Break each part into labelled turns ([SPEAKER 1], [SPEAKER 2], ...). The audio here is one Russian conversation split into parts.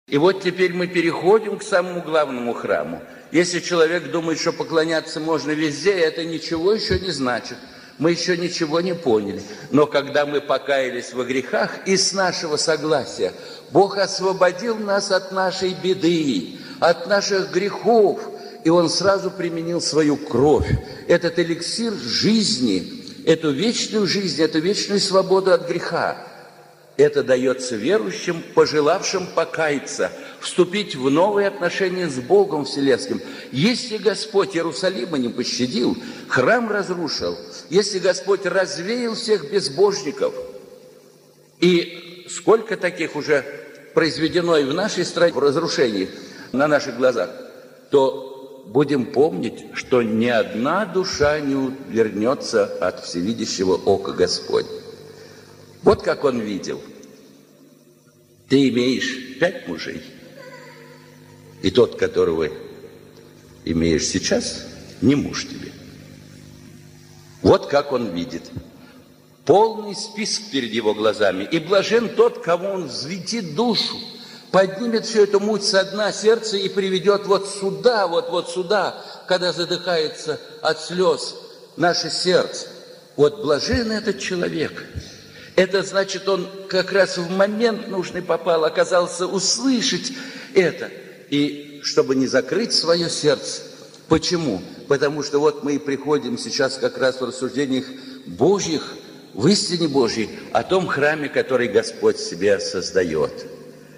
[SPEAKER 1] И вот теперь мы переходим к самому главному храму. Если человек думает, что поклоняться можно везде, это ничего еще не значит. Мы еще ничего не поняли. Но когда мы покаялись во грехах и с нашего согласия, Бог освободил нас от нашей беды, от наших грехов, и Он сразу применил свою кровь. Этот эликсир жизни, эту вечную жизнь, эту вечную свободу от греха. Это дается верующим, пожелавшим покаяться, вступить в новые отношения с Богом Вселенским. Если Господь Иерусалима не пощадил, храм разрушил, если Господь развеял всех безбожников, и сколько таких уже произведено и в нашей стране в разрушении на наших глазах, то будем помнить, что ни одна душа не увернется от всевидящего ока Господня. Вот как Он видел. Ты имеешь 5 мужей, и тот, которого имеешь сейчас, не муж тебе. Вот как Он видит. Полный список перед Его глазами. И блажен тот, кому Он взведит душу, поднимет всю эту муть со дна сердца и приведет вот сюда, вот сюда, когда задыхается от слез наше сердце. Вот блажен этот человек. Это значит, он как раз в момент нужный попал, оказался услышать это. И чтобы не закрыть свое сердце. Почему? Потому что вот мы и приходим сейчас как раз в рассуждениях Божьих, в истине Божьей, о том храме, который Господь себе создает.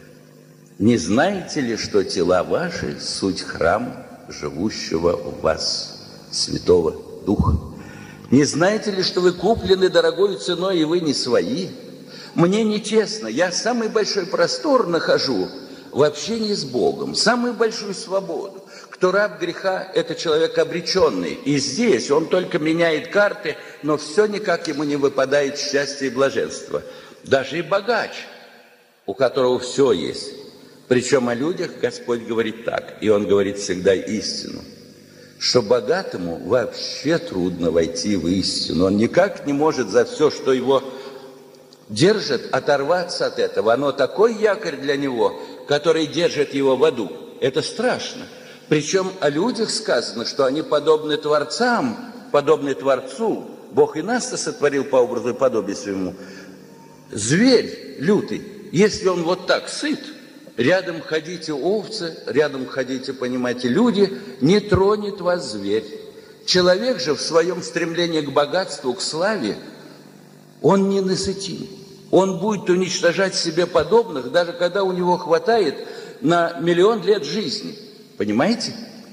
[SPEAKER 1] Не знаете ли, что тела ваши – суть храм живущего в вас Святого Духа? Не знаете ли, что вы куплены дорогой ценой, и вы не свои? Мне нечестно. Я самый большой простор нахожу в общении с Богом, самую большую свободу. Кто раб греха, это человек обреченный. И здесь он только меняет карты, но все никак ему не выпадает счастье и блаженство. Даже и богач, у которого все есть. Причем о людях Господь говорит так, и Он говорит всегда истину, что богатому вообще трудно войти в истину. Он никак не может за все, что его держит, оторваться от этого. Оно такой якорь для него, который держит его в аду. Это страшно. Причем о людях сказано, что они подобны творцам, подобны Творцу. Бог и нас-то сотворил по образу и подобию своему. Зверь лютый, если он вот так сыт, рядом ходите овцы, рядом ходите, понимаете, люди, не тронет вас зверь. Человек же в своем стремлении к богатству, к славе, он не насытим. Он будет уничтожать себе подобных, даже когда у него хватает на 1 000 000 лет жизни. Понимаете?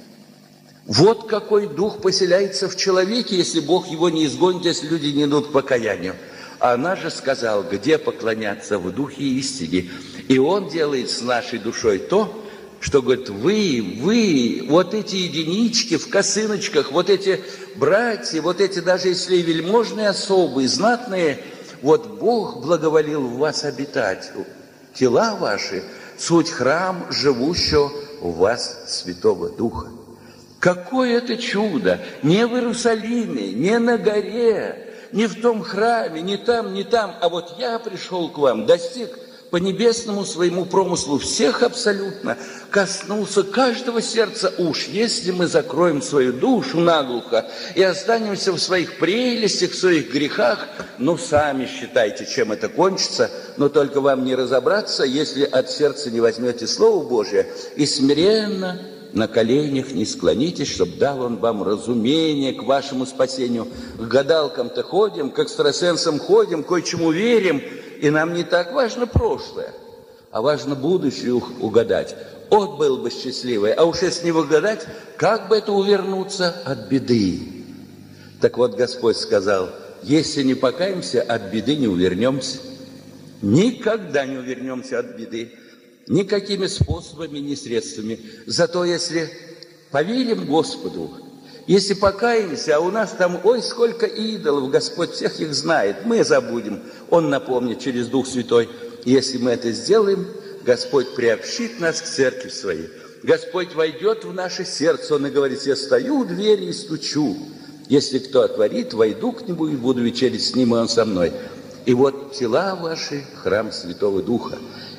[SPEAKER 1] Вот какой дух поселяется в человеке, если Бог его не изгонит, если люди не идут к покаянию. А она же сказала, где поклоняться в духе истине. И Он делает с нашей душой то, что говорит, вы, вот эти единички в косыночках, вот эти братья, вот эти даже если и вельможные особы, знатные, вот Бог благоволил в вас обитать. Тела ваши – суть храм живущего в вас Святого Духа. Какое это чудо! Не в Иерусалиме, не на горе, не в том храме, не там, а вот я пришел к вам, достиг по небесному своему промыслу всех абсолютно, коснулся каждого сердца уж, если мы закроем свою душу наглухо и останемся в своих прелестях, в своих грехах, ну, сами считайте, чем это кончится, но только вам не разобраться, если от сердца не возьмете Слово Божие и смиренно на коленях не склонитесь, чтобы дал Он вам разумение к вашему спасению. К гадалкам-то ходим, к экстрасенсам ходим, кое-чему верим, и нам не так важно прошлое, а важно будущее угадать. Он был бы счастливый, а уж если не угадать, как бы это увернуться от беды? Так вот, Господь сказал, если не покаемся, от беды не увернемся. Никогда не увернемся от беды. Никакими способами, ни средствами. Зато если поверим Господу, если покаемся, а у нас там, ой, сколько идолов, Господь всех их знает, мы забудем, Он напомнит через Дух Святой. Если мы это сделаем, Господь приобщит нас к церкви своей. Господь войдет в наше сердце, Он и говорит, я стою у двери и стучу. Если кто отворит, войду к Нему и буду вечерить с Ним, и Он со мной. И вот тела ваши – храм Святого Духа.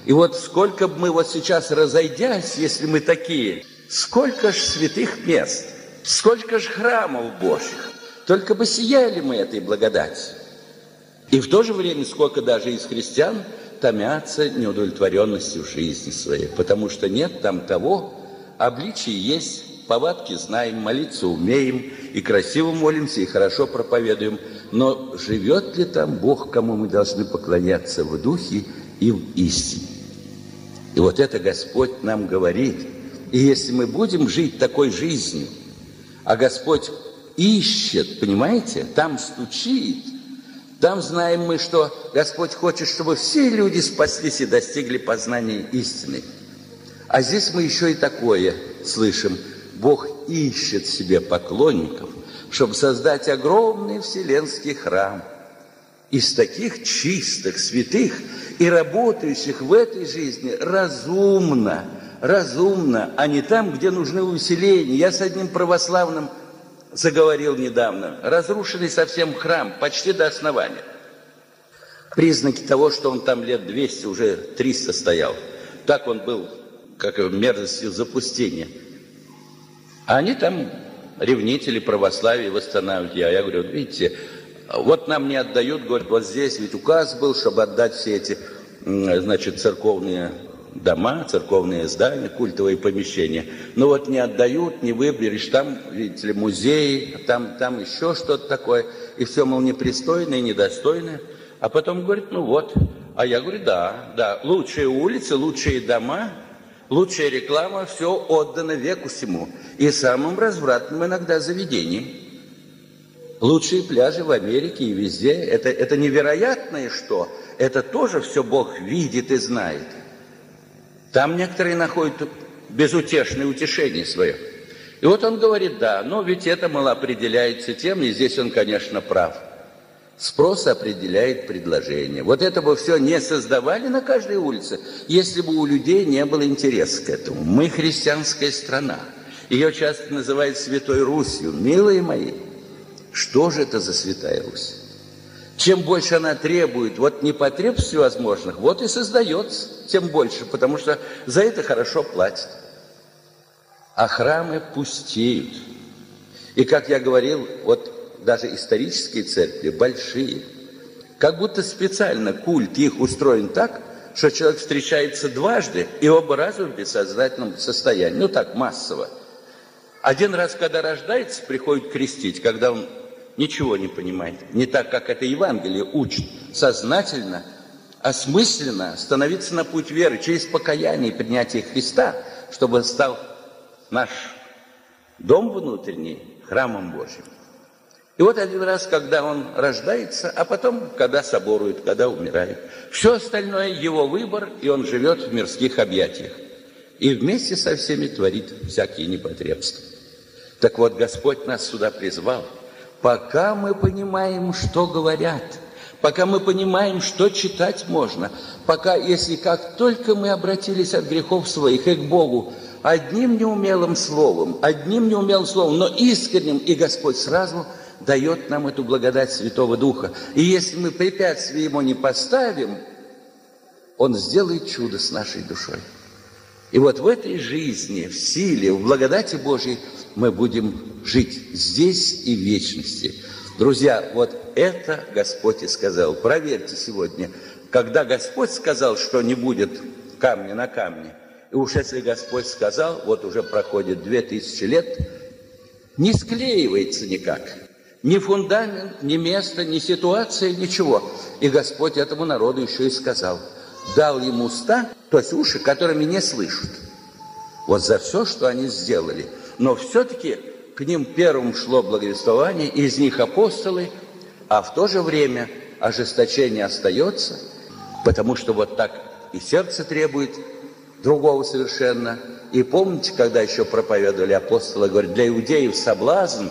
[SPEAKER 1] И вот сколько бы мы вот сейчас разойдясь, если мы такие, сколько ж святых мест, сколько ж храмов Божьих, только бы сияли мы этой благодатью. И в то же время сколько даже из христиан томятся неудовлетворенностью в жизни своей, потому что нет там того, обличие есть, повадки знаем, молиться умеем, и красиво молимся, и хорошо проповедуем, но живет ли там Бог, кому мы должны поклоняться в духе и в истине? И вот это Господь нам говорит. И если мы будем жить такой жизнью, а Господь ищет, понимаете, там стучит, там знаем мы, что Господь хочет, чтобы все люди спаслись и достигли познания истины. А здесь мы еще и такое слышим. Бог ищет себе поклонников, чтобы создать огромный вселенский храм из таких чистых, святых и работающих в этой жизни разумно, а не там, где нужны усиления. Я с одним православным заговорил недавно. Разрушенный совсем храм, почти до основания. Признаки того, что он там лет 200, уже 300 стоял. Так он был, как мерзостью запустения. А они там, ревнители православия, восстанавливают. Я говорю, вот видите, вот нам не отдают, говорят, вот здесь ведь указ был, чтобы отдать все эти, значит, церковные дома, церковные здания, культовые помещения. Но вот не отдают, не выберешь, там, видите ли, музей, там еще что-то такое. И все, мол, непристойное, недостойное. А потом говорит, ну вот. А я говорю, да, лучшие улицы, лучшие дома, лучшая реклама, все отдано веку всему. И самым развратным иногда заведениям. Лучшие пляжи в Америке и везде. Это невероятное что? Это тоже все Бог видит и знает. Там некоторые находят безутешное утешение свое. И вот он говорит, да, но ведь это, мол, определяется тем, и здесь он, конечно, прав. Спрос определяет предложение. Вот это бы все не создавали на каждой улице, если бы у людей не было интереса к этому. Мы христианская страна. Ее часто называют Святой Русью. Милые мои, что же это за Святая Русь? Чем больше она требует вот непотребств всевозможных, вот и создается тем больше, потому что за это хорошо платят. А храмы пустеют. И, как я говорил, вот даже исторические церкви большие, как будто специально культ их устроен так, что человек встречается дважды и оба раза в бессознательном состоянии. Ну так, массово. Один раз, когда рождается, приходит крестить, когда он ничего не понимает. Не так, как это Евангелие учит. Сознательно, осмысленно становиться на путь веры через покаяние и принятие Христа, чтобы стал наш дом внутренний храмом Божьим. И вот один раз, когда он рождается, а потом, когда соборует, когда умирает. Все остальное его выбор, и он живет в мирских объятиях. И вместе со всеми творит всякие непотребства. Так вот, Господь нас сюда призвал. Пока мы понимаем, что говорят, пока мы понимаем, что читать можно, пока, если как только мы обратились от грехов своих и к Богу одним неумелым словом, но искренним, и Господь сразу дает нам эту благодать Святого Духа. И если мы препятствия Ему не поставим, Он сделает чудо с нашей душой. И вот в этой жизни, в силе, в благодати Божьей мы будем жить здесь и в вечности. Друзья, вот это Господь и сказал. Проверьте сегодня, когда Господь сказал, что не будет камня на камне, и уж если Господь сказал, вот уже проходит 2000 лет, не склеивается никак. Ни фундамент, ни место, ни ситуация, ничего. И Господь этому народу еще и сказал. Дал им уста, то есть уши, которыми не слышат. Вот за все, что они сделали. Но все-таки к ним первым шло благовествование, из них апостолы, а в то же время ожесточение остается, потому что вот так и сердце требует другого совершенно. И помните, когда еще проповедовали апостолы, говорят, для иудеев соблазн,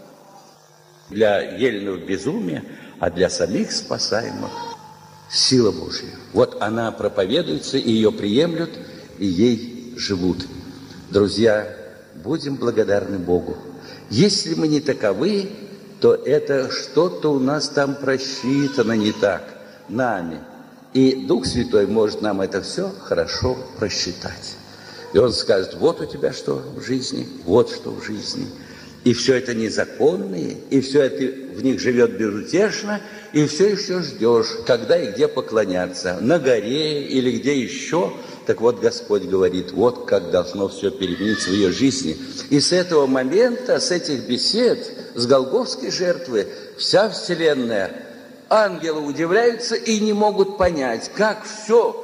[SPEAKER 1] для еленов безумие, а для самих спасаемых сила Божья. Вот она проповедуется, и ее приемлют, и ей живут. Друзья, будем благодарны Богу. Если мы не таковы, то это что-то у нас там просчитано не так нами. И Дух Святой может нам это все хорошо просчитать. И Он скажет, вот у тебя что в жизни, вот что в жизни. И все это незаконные, и все это в них живет безутешно, и все еще ждешь, когда и где поклоняться, на горе или где еще. Так вот, Господь говорит, вот как должно все перемениться в ее жизни. И с этого момента, с этих бесед, с Голгофской жертвы, вся вселенная, ангелы удивляются и не могут понять, как все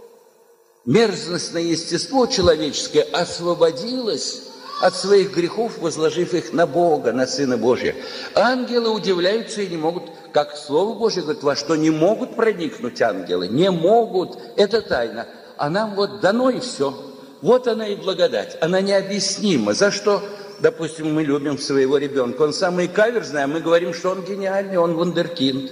[SPEAKER 1] мерзостное естество человеческое освободилось от своих грехов, возложив их на Бога, на Сына Божия. Ангелы удивляются и не могут, как Слово Божие говорит, во что не могут проникнуть ангелы, не могут, это тайна. А нам вот дано и все. Вот она и благодать, она необъяснима. За что, допустим, мы любим своего ребенка? Он самый каверзный, а мы говорим, что он гениальный, он вундеркинд.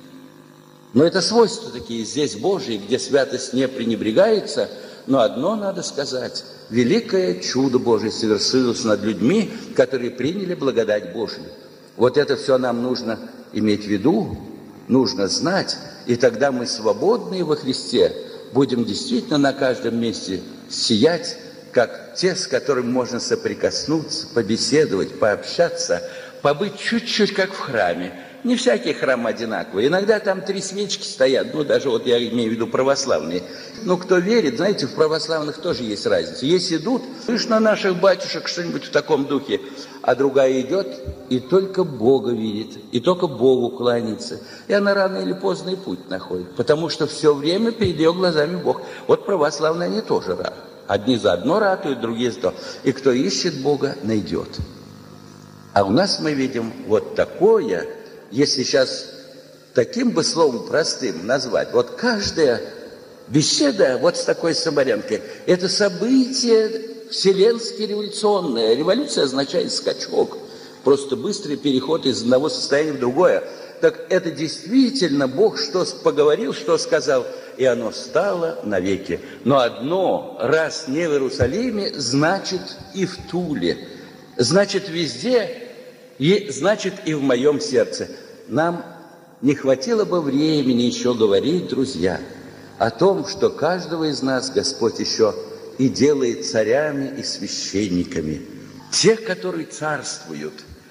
[SPEAKER 1] Но это свойства такие здесь Божьи, где святость не пренебрегается. Но одно надо сказать. Великое чудо Божие совершилось над людьми, которые приняли благодать Божию. Вот это все нам нужно иметь в виду, нужно знать. И тогда мы, свободные во Христе, будем действительно на каждом месте сиять, как те, с которыми можно соприкоснуться, побеседовать, пообщаться, побыть чуть-чуть как в храме. Не всякий храм одинаковый. Иногда там 3 свечки стоят, ну, даже вот я имею в виду православные. Ну, кто верит, знаете, в православных тоже есть разница. Есть идут, слышь, на наших батюшек что-нибудь в таком духе, а другая идет и только Бога видит, и только Богу кланяется. И она рано или поздно и путь находит, потому что все время перед ее глазами Бог. Вот православные они тоже ратуют. Одни за одно ратуют, другие за то. И кто ищет Бога, найдет. А у нас мы видим вот такое, если сейчас таким бы словом простым назвать, вот каждая беседа вот с такой самарянкой, это событие вселенское революционное. Революция означает скачок, просто быстрый переход из одного состояния в другое. Так это действительно Бог что поговорил, что сказал, и оно стало навеки. Но одно, раз не в Иерусалиме, значит и в Туле, значит везде, и значит и в моем сердце. Нам не хватило бы времени еще говорить, друзья, о том, что каждого из нас Господь еще и делает царями и священниками. Тех, которые царствуют.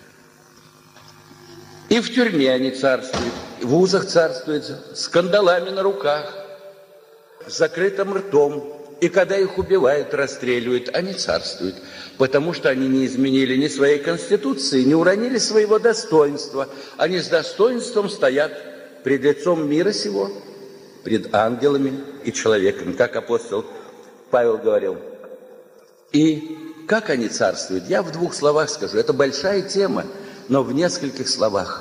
[SPEAKER 1] И в тюрьме они царствуют, в вузах царствуют, с кандалами на руках, с закрытым ртом. И когда их убивают, расстреливают, они царствуют, потому что они не изменили ни своей конституции, не уронили своего достоинства. Они с достоинством стоят пред лицом мира сего, пред ангелами и человеком, как апостол Павел говорил. И как они царствуют? Я в 2 словах скажу. Это большая тема, но в нескольких словах.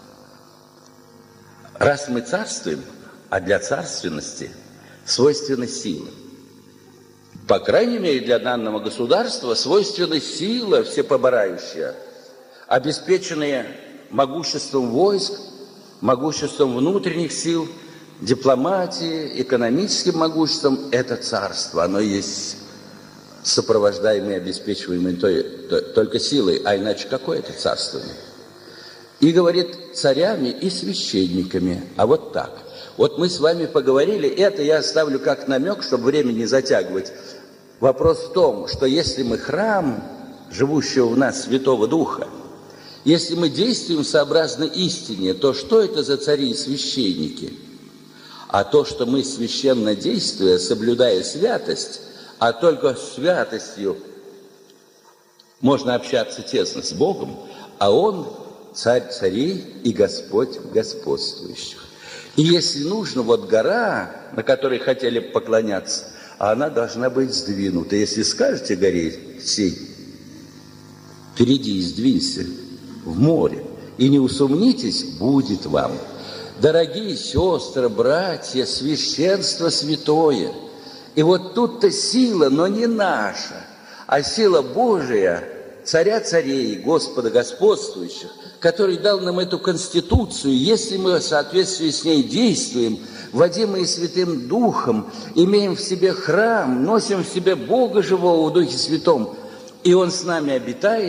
[SPEAKER 1] Раз мы царствуем, а для царственности свойственна сила. По крайней мере, для данного государства свойственна сила всепоборающая, обеспеченная могуществом войск, могуществом внутренних сил, дипломатией, экономическим могуществом. Это царство, оно есть сопровождаемое, обеспечиваемое только силой, а иначе какое это царствование? И говорит царями и священниками, а вот так. Вот мы с вами поговорили, это я оставлю как намек, чтобы время не затягивать. Вопрос в том, что если мы храм, живущего в нас Святого Духа, если мы действуем сообразно истине, то что это за цари и священники? А то, что мы священно действуя, соблюдая святость, а только святостью можно общаться тесно с Богом, а Он царь царей и Господь господствующих. И если нужно, вот гора, на которой хотели поклоняться, она должна быть сдвинута. Если скажете горе сей, впереди сдвинься в море, и не усомнитесь, будет вам. Дорогие сестры, братья, священство святое. И вот тут-то сила, но не наша, а сила Божия, царя царей, Господа господствующих, который дал нам эту конституцию. Если мы в соответствии с ней действуем, водимые Святым Духом, имеем в себе храм, носим в себе Бога живого в Духе Святом, и Он с нами обитает,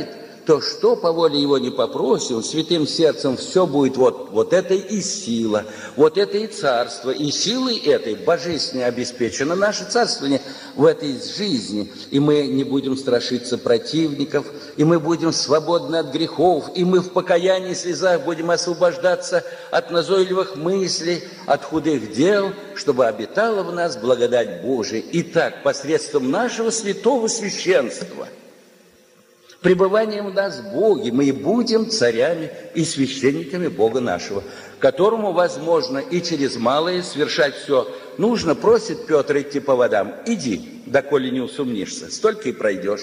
[SPEAKER 1] то что по воле Его не попросим, святым сердцем все будет вот это и сила, вот это и царство, и силой этой божественной обеспечено наше царствование в этой жизни, и мы не будем страшиться противников, и мы будем свободны от грехов, и мы в покаянии и слезах будем освобождаться от назойливых мыслей, от худых дел, чтобы обитала в нас благодать Божия. Итак, посредством нашего святого священства, пребыванием в нас в Боге, мы и будем царями и священниками Бога нашего, которому возможно и через малое совершать все. Нужно, просит Петр, идти по водам. Иди, доколе не усомнишься, столько и пройдешь.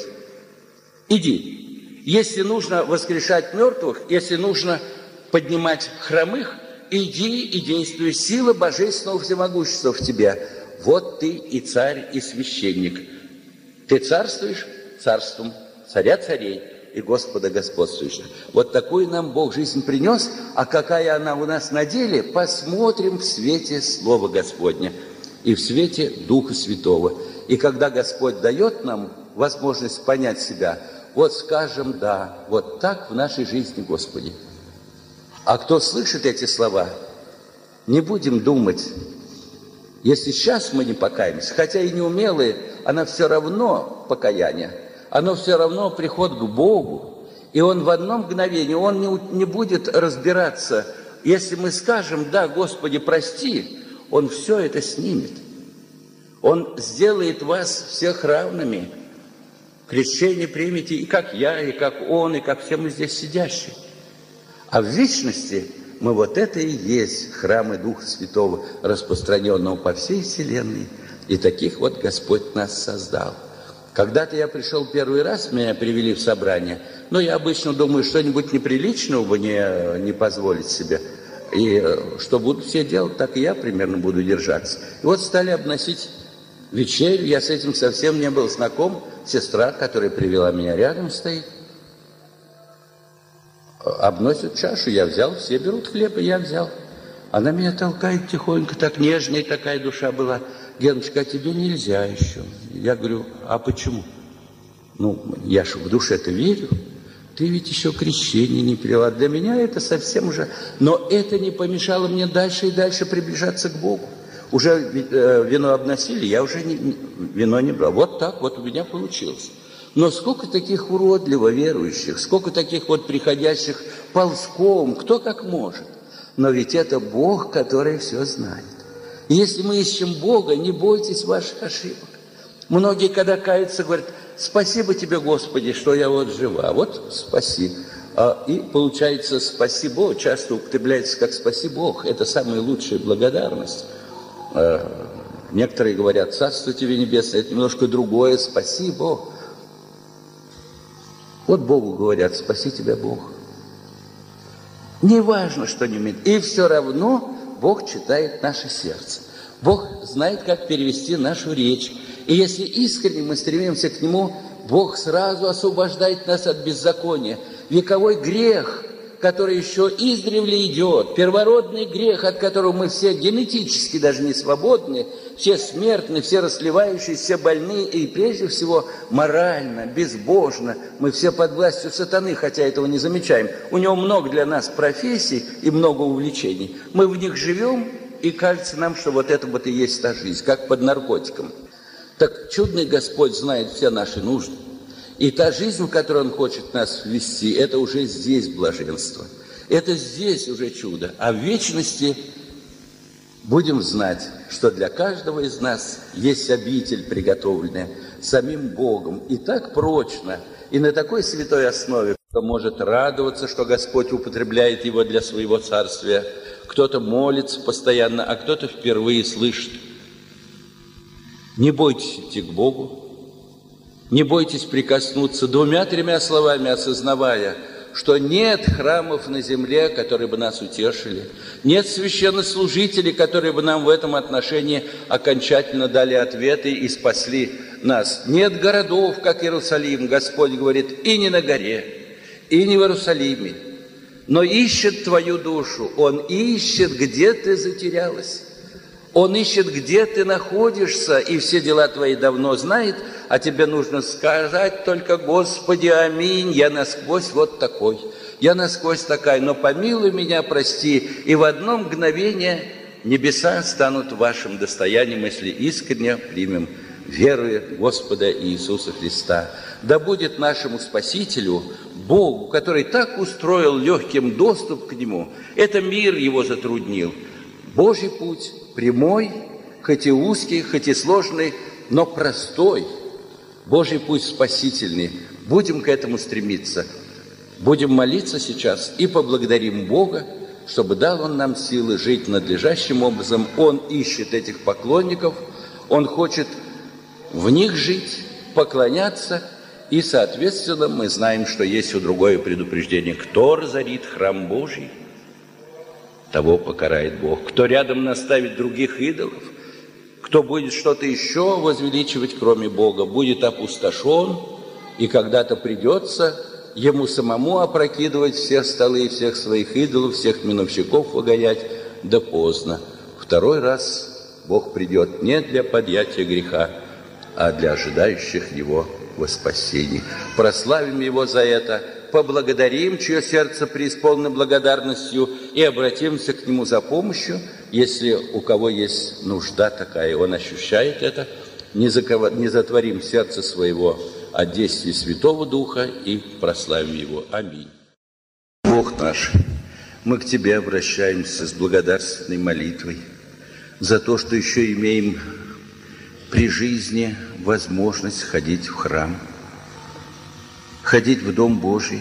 [SPEAKER 1] Иди. Если нужно воскрешать мертвых, если нужно поднимать хромых, иди и действуй. Сила божественного всемогущества в тебе. Вот ты и царь, и священник. Ты царствуешь царством царя царей и Господа господствующего. Вот такую нам Бог жизнь принес, а какая она у нас на деле, посмотрим в свете Слова Господня и в свете Духа Святого. И когда Господь дает нам возможность понять себя, вот скажем «да», вот так в нашей жизни, Господи. А кто слышит эти слова, не будем думать, если сейчас мы не покаемся, хотя и неумелые, оно все равно покаяние, оно все равно приход к Богу, и Он в одно мгновение, Он не будет разбираться. Если мы скажем «да, Господи, прости», Он все это снимет. Он сделает вас всех равными. Крещение примите и как я, и как Он, и как все мы здесь сидящие. А в вечности мы вот это и есть храмы Духа Святого, распространенного по всей вселенной. И таких вот Господь нас создал. Когда-то я пришел первый раз, меня привели в собрание, но я обычно думаю, что-нибудь неприличного бы не позволить себе. И что будут все делать, так и я примерно буду держаться. И вот стали обносить вечерю, я с этим совсем не был знаком. Сестра, которая привела меня, рядом стоит. Обносят чашу, я взял, все берут хлеб, и я взял. Она меня толкает тихонько, так нежная такая душа была. Геночка, а тебе нельзя еще. Я говорю, а почему? Ну, я же в душе-то верю. Ты ведь еще крещение не приняла. Для меня это совсем уже... Но это не помешало мне дальше и дальше приближаться к Богу. Уже вино обносили, я уже вино не брал. Вот так вот у меня получилось. Но сколько таких уродливо верующих, сколько таких вот приходящих ползком, кто как может. Но ведь это Бог, который все знает. И если мы ищем Бога, не бойтесь ваших ошибок. Многие, когда каются, говорят, спасибо тебе, Господи, что я вот жива. Вот спаси. И получается, спаси Бог часто употребляется как спаси Бог. Это самая лучшая благодарность. Некоторые говорят, царство тебе небесное, это немножко другое, спаси Бог. Вот Богу говорят, спаси тебя Бог. Не важно, что не умеет. И все равно Бог читает наше сердце. Бог знает, как перевести нашу речь. И если искренне мы стремимся к Нему, Бог сразу освобождает нас от беззакония. Вековой грех, который еще издревле идет, первородный грех, от которого мы все генетически даже не свободны, все смертны, все расливающие, все больны, и прежде всего морально, безбожно, мы все под властью сатаны, хотя этого не замечаем. У него много для нас профессий и много увлечений. Мы в них живем, и кажется нам, что вот это вот и есть та жизнь, как под наркотиком. Так чудный Господь знает все наши нужды. И та жизнь, в которую Он хочет нас ввести, это уже здесь блаженство. Это здесь уже чудо. А в вечности будем знать, что для каждого из нас есть обитель, приготовленная самим Богом. И так прочно, и на такой святой основе, кто может радоваться, что Господь употребляет его для своего царствия. Кто-то молится постоянно, а кто-то впервые слышит. Не бойтесь идти к Богу. Не бойтесь прикоснуться 2-3 словами, осознавая, что нет храмов на земле, которые бы нас утешили, нет священнослужителей, которые бы нам в этом отношении окончательно дали ответы и спасли нас. Нет городов, как Иерусалим, Господь говорит, и не на горе, и не в Иерусалиме, но ищет твою душу, Он ищет, где ты затерялась. Он ищет, где ты находишься, и все дела твои давно знает, а тебе нужно сказать только: Господи, аминь, я насквозь вот такой, я насквозь такая, но помилуй меня, прости, и в одно мгновение небеса станут вашим достоянием, если искренне примем, веруя в Господа Иисуса Христа. Да будет нашему Спасителю, Богу, который так устроил легким доступ к Нему, это мир его затруднил. Божий путь прямой, хоть и узкий, хоть и сложный, но простой. Божий путь спасительный. Будем к этому стремиться. Будем молиться сейчас и поблагодарим Бога, чтобы дал Он нам силы жить надлежащим образом. Он ищет этих поклонников, Он хочет в них жить, поклоняться, и, соответственно, мы знаем, что есть другое предупреждение. Кто разорит храм Божий, того покарает Бог. Кто рядом наставит других идолов, кто будет что-то еще возвеличивать, кроме Бога, будет опустошен, и когда-то придется ему самому опрокидывать все столы, всех своих идолов, всех миновщиков выгонять, да поздно. Второй раз Бог придет не для подъятия греха, а для ожидающих Его во спасении. Прославим Его за это, поблагодарим, чье сердце преисполнено благодарностью, и обратимся к Нему за помощью, если у кого есть нужда такая, он ощущает это. Не затворим сердце своего от действий Святого Духа и прославим Его. Аминь. Бог наш, мы к Тебе обращаемся с благодарственной молитвой за то, что еще имеем при жизни возможность ходить в храм, ходить в Дом Божий,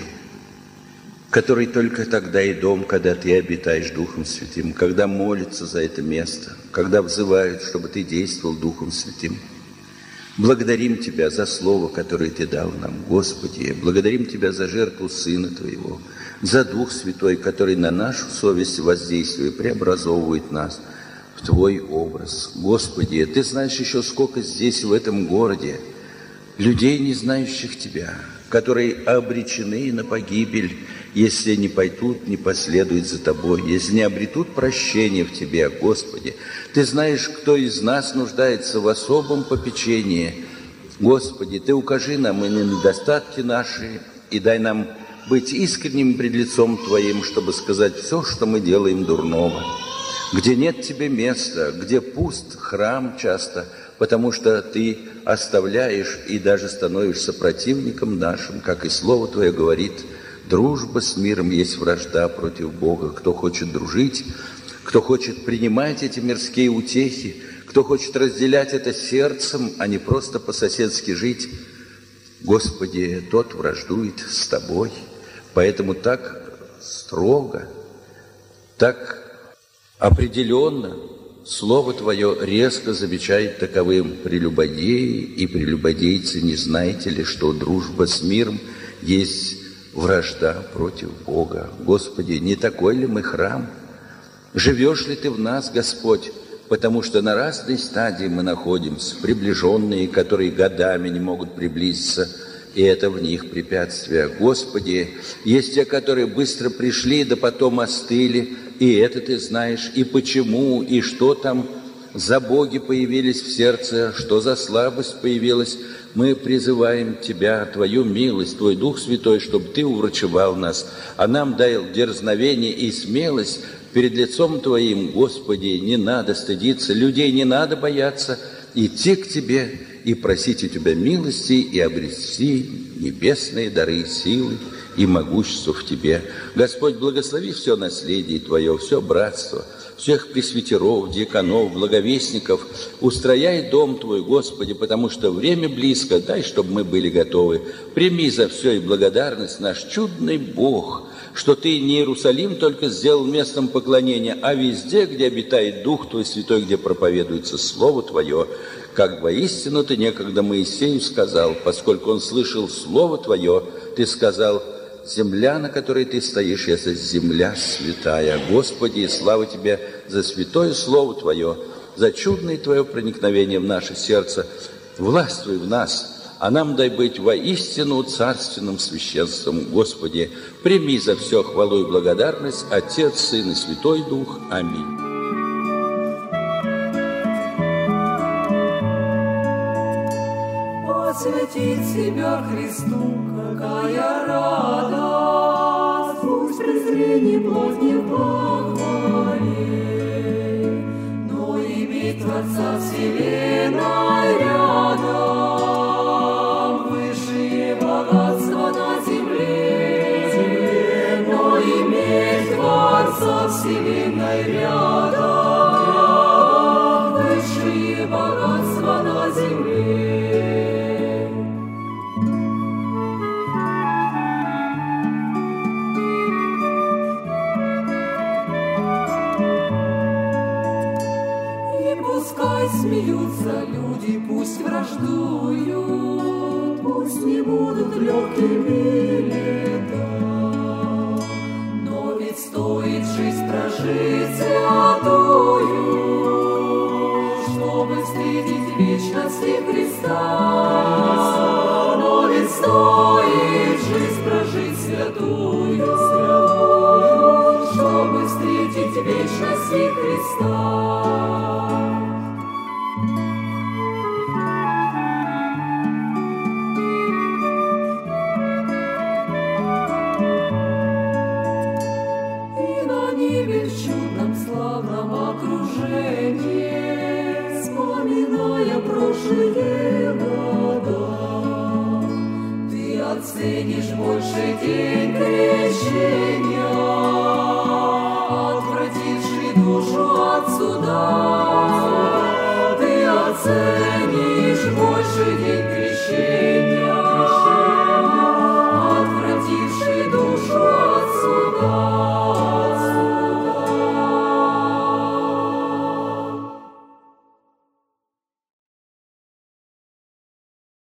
[SPEAKER 1] который только тогда и дом, когда Ты обитаешь Духом Святым, когда молятся за это место, когда взывают, чтобы Ты действовал Духом Святым. Благодарим Тебя за Слово, которое Ты дал нам, Господи. Благодарим Тебя за жертву Сына Твоего, за Дух Святой, который на нашу совесть воздействует, преобразовывает нас в Твой образ. Господи, Ты знаешь еще, сколько здесь, в этом городе, людей, не знающих Тебя, которые обречены на погибель, если не пойдут, не последуют за Тобой, если не обретут прощения в Тебе, Господи. Ты знаешь, кто из нас нуждается в особом попечении. Господи, Ты укажи нам и на недостатки наши, и дай нам быть искренним пред лицом Твоим, чтобы сказать все, что мы делаем дурного. Где нет Тебе места, где пуст храм часто, потому что Ты оставляешь и даже становишься противником нашим, как и Слово Твое говорит: дружба с миром есть вражда против Бога. Кто хочет дружить, кто хочет принимать эти мирские утехи, кто хочет разделять это сердцем, а не просто по-соседски жить, Господи, тот враждует с Тобой. Поэтому так строго, так определенно Слово Твое резко замечает таковым: прелюбодеи и прелюбодейцы, не знаете ли, что дружба с миром есть вражда против Бога? Господи, не такой ли мы храм? Живешь ли Ты в нас, Господь? Потому что на разной стадии мы находимся, приближенные, которые годами не могут приблизиться, и это в них препятствие. Господи, есть те, которые быстро пришли, да потом остыли, и это Ты знаешь, и почему, и что там за боги появились в сердце, что за слабость появилась. Мы призываем Тебя, Твою милость, Твой Дух Святой, чтобы Ты уврачевал нас, а нам дал дерзновение и смелость перед лицом Твоим. Господи, не надо стыдиться, людей не надо бояться, идти к Тебе и просить у Тебя милости и обрести небесные дары, силы и могущество в Тебе. Господь, благослови все наследие Твое, все братство, всех пресвитеров, диаконов, благовестников. Устрояй дом Твой, Господи, потому что время близко. Дай, чтобы мы были готовы. Прими за все и благодарность наш чудный Бог, что Ты не Иерусалим только сделал местом поклонения, а везде, где обитает Дух Твой Святой, где проповедуется Слово Твое. Как воистину Ты некогда Моисею сказал, поскольку он слышал Слово Твое, Ты сказал: земля, на которой Ты стоишь, это земля святая. Господи, слава Тебе за святое Слово Твое, за чудное Твое проникновение в наше сердце. Властвуй в нас, а нам дай быть воистину царственным священством. Господи, прими за все хвалу и благодарность, Отец, Сын и Святой Дух. Аминь.
[SPEAKER 2] посвятить себя Христу, какая радость, пусть презрение плоть не похвали, но иметь Творца вселенной рядом, высшие богатства на земле, но иметь Творца вселенной рядом, высшие богатства на земле. Пускай смеются люди, пусть враждуют, пусть не будут легкими лета, но ведь стоит жизнь прожить святую, чтобы встретить вечности Христа. Но ведь стоит жизнь прожить святую, чтобы встретить вечности Христа.